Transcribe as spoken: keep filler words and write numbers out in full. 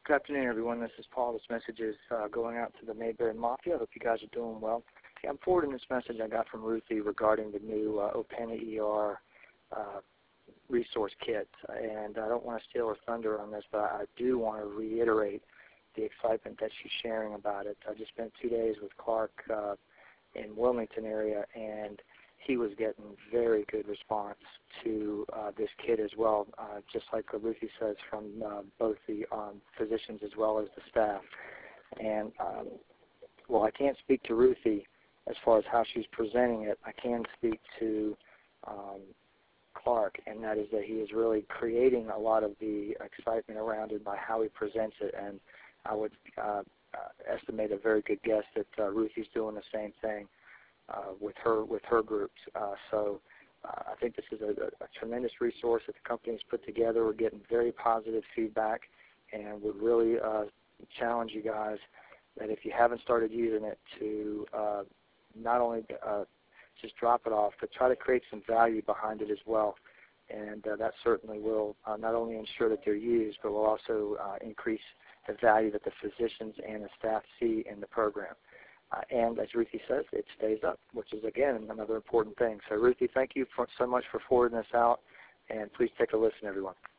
Good afternoon, everyone. This is Paul. This message is uh, going out to the Mayberry Mafia. I hope you guys are doing well. Okay, I'm forwarding this message I got from Ruthie regarding the new uh, OPENA E R uh, resource kit. And I don't want to steal her thunder on this, but I do want to reiterate the excitement that she's sharing about it. I just spent two days with Clark uh, in Wilmington area, and he was getting very good response to uh, this kit as well, uh, just like Ruthie says, from uh, both the um, physicians as well as the staff. And um, well, I can't speak to Ruthie as far as how she's presenting it. I can speak to um, Clark, and that is that he is really creating a lot of the excitement around it by how he presents it. And I would uh, uh, estimate a very good guess that uh, Ruthie's doing the same thing Uh, with her with her groups. Uh, so uh, I think this is a, a tremendous resource that the company's put together. We're getting very positive feedback, and would really uh, challenge you guys that if you haven't started using it, to uh, not only uh, just drop it off, but try to create some value behind it as well. And uh, that certainly will uh, not only ensure that they're used, but will also uh, increase the value that the physicians and the staff see in the program. Uh, and as Ruthie says, it stays up, which is, again, another important thing. So, Ruthie, thank you for, so much for forwarding this out, and please take a listen, everyone.